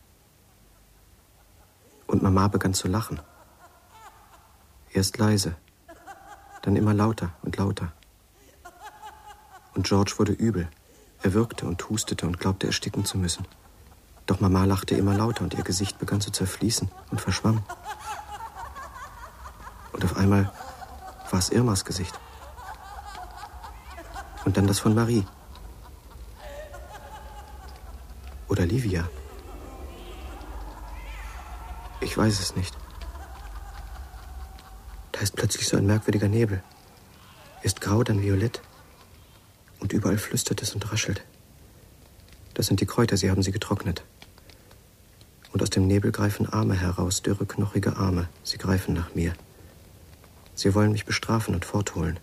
Und Mama begann zu lachen. Erst leise, dann immer lauter und lauter. Und George wurde übel. Er würgte und hustete und glaubte, ersticken zu müssen. Doch Mama lachte immer lauter und ihr Gesicht begann zu zerfließen und verschwamm. Und auf einmal war es Irmas Gesicht. Und dann das von Marie. Oder Livia. Ich weiß es nicht. Da ist plötzlich so ein merkwürdiger Nebel. Ist grau, dann violett. Und überall flüstert es und raschelt. Das sind die Kräuter, sie haben sie getrocknet. Und aus dem Nebel greifen Arme heraus, dürre, knochige Arme. Sie greifen nach mir. Sie wollen mich bestrafen und fortholen.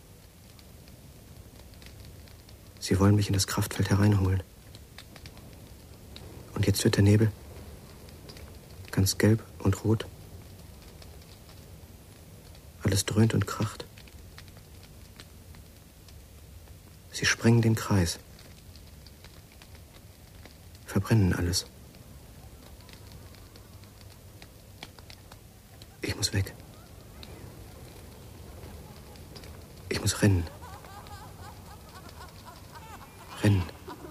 Sie wollen mich in das Kraftfeld hereinholen. Und jetzt wird der Nebel ganz gelb und rot. Alles dröhnt und kracht. Sie sprengen den Kreis. Verbrennen alles. Ich muss weg. Ich muss rennen. Rennen.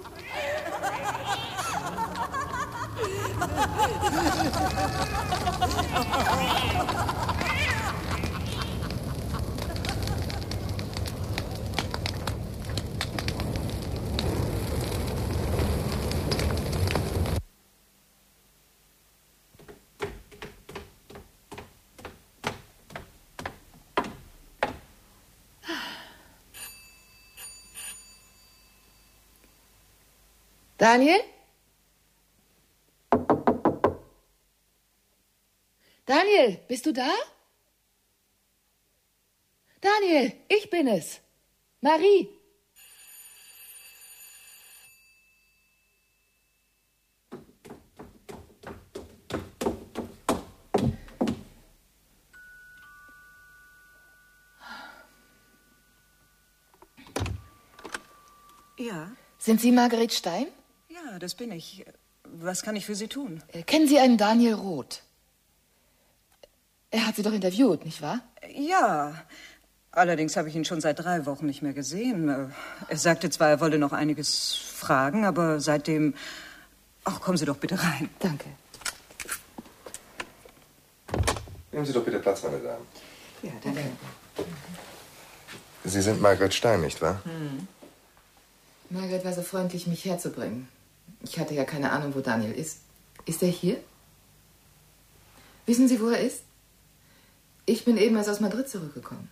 Daniel? Daniel, bist du da? Daniel, ich bin es. Marie. Ja. Sind Sie Margaret Stein? Ja, das bin ich. Was kann ich für Sie tun? Kennen Sie einen Daniel Roth? Er hat Sie doch interviewt, nicht wahr? Ja. Allerdings habe ich ihn schon seit drei Wochen nicht mehr gesehen. Er sagte zwar, er wolle noch einiges fragen, aber seitdem... Ach, kommen Sie doch bitte rein. Danke. Nehmen Sie doch bitte Platz, meine Damen. Ja, danke. Sie sind Margaret Stein, nicht wahr? Hm. Margaret war so freundlich, mich herzubringen. Ich hatte ja keine Ahnung, wo Daniel ist. Ist er hier? Wissen Sie, wo er ist? Ich bin eben erst aus Madrid zurückgekommen.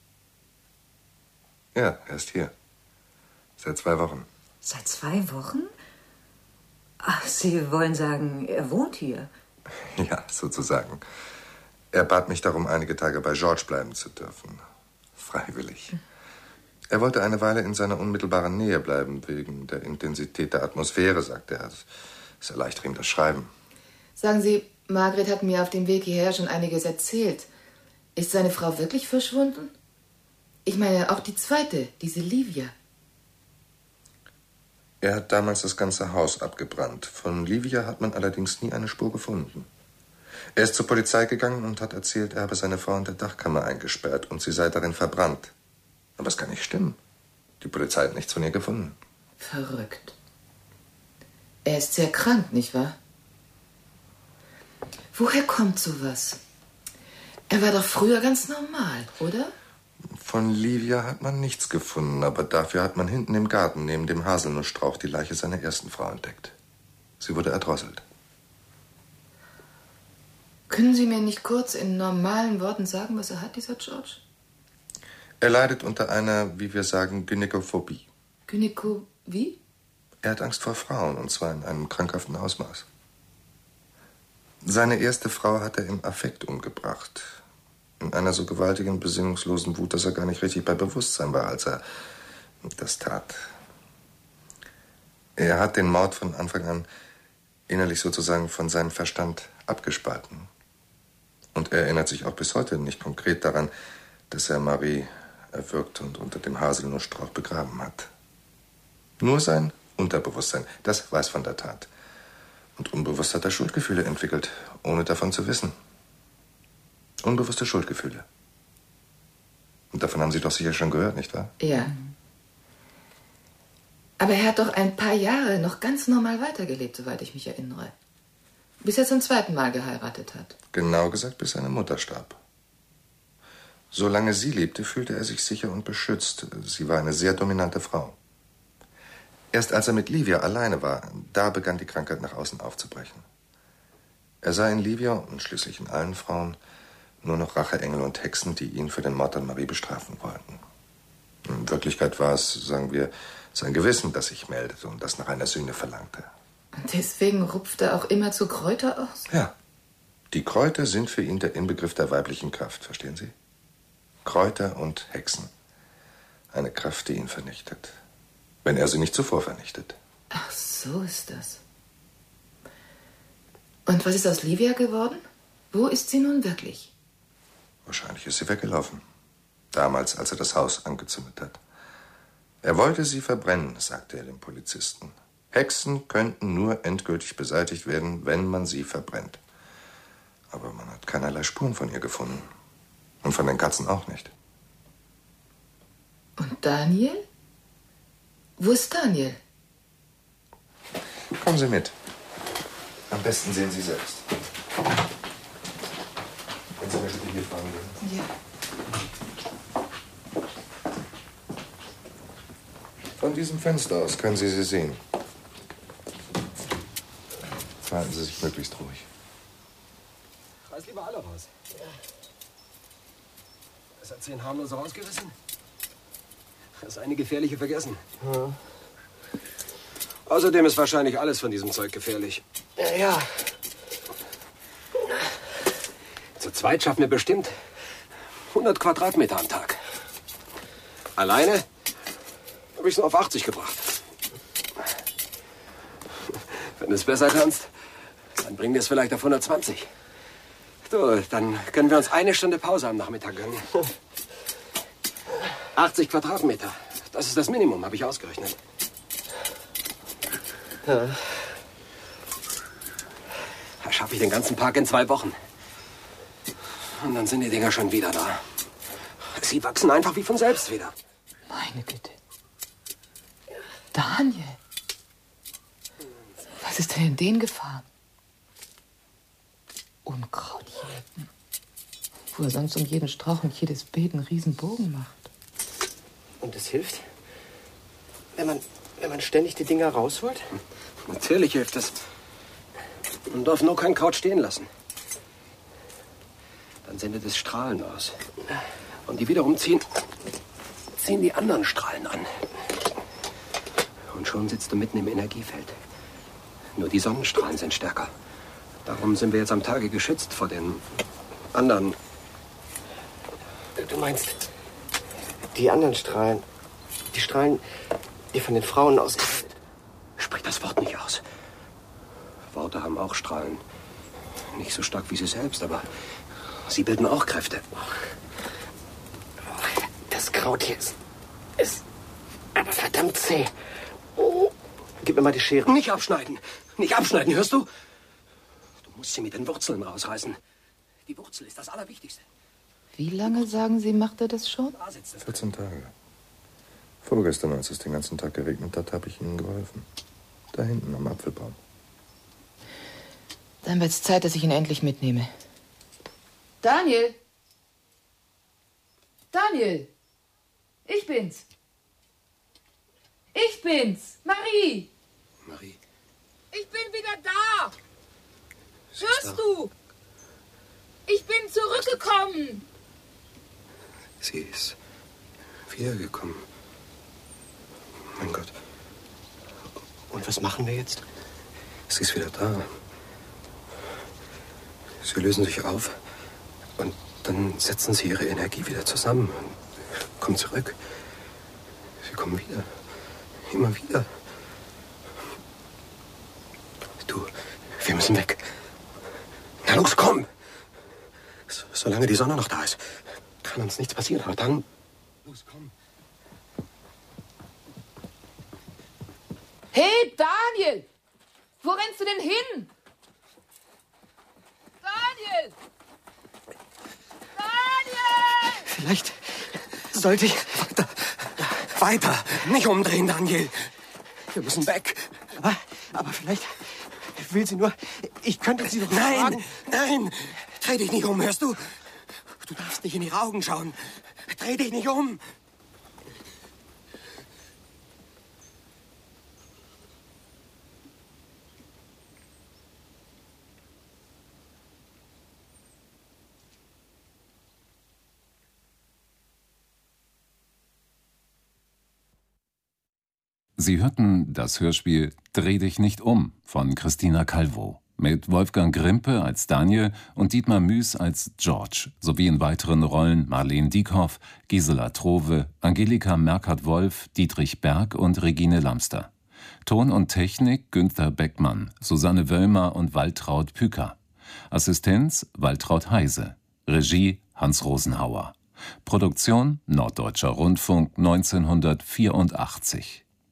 Ja, er ist hier. Seit zwei Wochen. Seit zwei Wochen? Ach, Sie wollen sagen, er wohnt hier? Ja, sozusagen. Er bat mich darum, einige Tage bei George bleiben zu dürfen. Freiwillig. Er wollte eine Weile in seiner unmittelbaren Nähe bleiben, wegen der Intensität der Atmosphäre, sagte er. Es erleichtert ihm das Schreiben. Sagen Sie, Margret hat mir auf dem Weg hierher schon einiges erzählt. Ist seine Frau wirklich verschwunden? Ich meine, auch die zweite, diese Livia. Er hat damals das ganze Haus abgebrannt. Von Livia hat man allerdings nie eine Spur gefunden. Er ist zur Polizei gegangen und hat erzählt, er habe seine Frau in der Dachkammer eingesperrt und sie sei darin verbrannt. Aber das kann nicht stimmen. Die Polizei hat nichts von ihr gefunden. Verrückt. Er ist sehr krank, nicht wahr? Woher kommt sowas? Er war doch früher ganz normal, oder? Von Livia hat man nichts gefunden, aber dafür hat man hinten im Garten neben dem Haselnussstrauch die Leiche seiner ersten Frau entdeckt. Sie wurde erdrosselt. Können Sie mir nicht kurz in normalen Worten sagen, was er hat, dieser George? Er leidet unter einer, wie wir sagen, Gynäkophobie. Gynäko... wie? Er hat Angst vor Frauen, und zwar in einem krankhaften Ausmaß. Seine erste Frau hat er im Affekt umgebracht. In einer so gewaltigen, besinnungslosen Wut, dass er gar nicht richtig bei Bewusstsein war, als er das tat. Er hat den Mord von Anfang an innerlich sozusagen von seinem Verstand abgespalten. Und er erinnert sich auch bis heute nicht konkret daran, dass er Marie erwürgt und unter dem Haselnussstrauch begraben hat. Nur sein Unterbewusstsein, das weiß von der Tat. Und unbewusst hat er Schuldgefühle entwickelt, ohne davon zu wissen. Unbewusste Schuldgefühle. Und davon haben Sie doch sicher schon gehört, nicht wahr? Ja. Aber er hat doch ein paar Jahre noch ganz normal weitergelebt, soweit ich mich erinnere. Bis er zum zweiten Mal geheiratet hat. Genau gesagt, bis seine Mutter starb. Solange sie lebte, fühlte er sich sicher und beschützt. Sie war eine sehr dominante Frau. Erst als er mit Livia alleine war, da begann die Krankheit nach außen aufzubrechen. Er sah in Livia und schließlich in allen Frauen nur noch Racheengel und Hexen, die ihn für den Mord an Marie bestrafen wollten. In Wirklichkeit war es, sagen wir, sein Gewissen, das sich meldete und das nach einer Sühne verlangte. Und deswegen rupft er auch immer zu Kräuter aus? Ja. Die Kräuter sind für ihn der Inbegriff der weiblichen Kraft, verstehen Sie? Kräuter und Hexen. Eine Kraft, die ihn vernichtet. Wenn er sie nicht zuvor vernichtet. Ach, so ist das. Und was ist aus Livia geworden? Wo ist sie nun wirklich? Wahrscheinlich ist sie weggelaufen. Damals, als er das Haus angezündet hat. Er wollte sie verbrennen, sagte er dem Polizisten. Hexen könnten nur endgültig beseitigt werden, wenn man sie verbrennt. Aber man hat keinerlei Spuren von ihr gefunden. Und von den Katzen auch nicht. Und Daniel? Wo ist Daniel? Kommen Sie mit. Am besten sehen Sie selbst. Wenn Sie mir bitte hier fahren würden. Ja. Von diesem Fenster aus können Sie sie sehen. Verhalten Sie sich möglichst ruhig. Reiß lieber alle raus. Es hat zehn harmlose rausgerissen. Das eine gefährliche vergessen. Ja. Außerdem ist wahrscheinlich alles von diesem Zeug gefährlich. Ja, ja. Zu zweit schaffen wir bestimmt hundert Quadratmeter am Tag. Alleine habe ich es nur auf achtzig gebracht. Wenn du es besser kannst, dann bringen wir es vielleicht auf hundertzwanzig. Du, dann können wir uns eine Stunde Pause am Nachmittag gönnen. achtzig Quadratmeter. Das ist das Minimum, habe ich ausgerechnet. Ja. Da schaffe ich den ganzen Park in zwei Wochen. Und dann sind die Dinger schon wieder da. Sie wachsen einfach wie von selbst wieder. Meine Güte. Daniel. Was ist denn in den gefahren? Unkraut jäten. Wo er sonst um jeden Strauch und jedes Beet einen riesen Bogen macht. Und es hilft? Wenn man, wenn man ständig die Dinger rausholt? Natürlich hilft es. Man darf nur kein Kraut stehen lassen. Dann sendet es Strahlen aus. Und die wiederum ziehen, ziehen die anderen Strahlen an. Und schon sitzt du mitten im Energiefeld. Nur die Sonnenstrahlen sind stärker. Darum sind wir jetzt am Tage geschützt vor den anderen. Du meinst, die anderen Strahlen Die Strahlen, die von den Frauen ausgehen. Sprich das Wort nicht aus. Worte haben auch Strahlen. Nicht so stark wie sie selbst, aber sie bilden auch Kräfte. Das Kraut hier ist, ist aber verdammt zäh. Oh. Gib mir mal die Schere. Nicht abschneiden. Nicht abschneiden, hörst du? Du musst sie mit den Wurzeln rausreißen. Die Wurzel ist das Allerwichtigste. Wie lange, sagen Sie, macht er das schon? vierzehn Tage. Vorgestern, als es den ganzen Tag geregnet hat, habe ich Ihnen geholfen. Da hinten am Apfelbaum. Dann wird's Zeit, dass ich ihn endlich mitnehme. Daniel! Daniel! Ich bin's! Ich bin's! Marie! Marie. Ich bin wieder da! Sie Hörst da. du? Ich bin zurückgekommen! Sie ist wiedergekommen. Mein Gott. Und was machen wir jetzt? Sie ist wieder da. Sie lösen sich auf und dann setzen sie ihre Energie wieder zusammen. Kommen zurück. Sie kommen wieder. Immer wieder. Du, wir müssen weg. Na los, komm! So, solange die Sonne noch da ist, kann uns nichts passieren. Aber dann... Los, komm. Hey, Daniel! Wo rennst du denn hin? Daniel! Daniel! Vielleicht sollte ich weiter, weiter, nicht umdrehen, Daniel. Wir müssen weg. Aber, aber vielleicht will sie nur... Ich könnte sie doch Nein, fragen. nein, dreh dich nicht um, hörst du? Du darfst nicht in ihre Augen schauen. Dreh dich nicht um. Sie hörten das Hörspiel Dreh dich nicht um von Christina Calvo mit Wolfgang Grimpe als Daniel und Dietmar Müß als George sowie in weiteren Rollen Marlene Dieckhoff, Gisela Trove, Angelika Merkert-Wolf, Dietrich Berg und Regine Lamster. Ton und Technik Günther Beckmann, Susanne Wöllmer und Waltraud Püker. Assistenz Waltraud Heise. Regie Hans Rosenhauer. Produktion Norddeutscher Rundfunk neunzehnhundertvierundachtzig.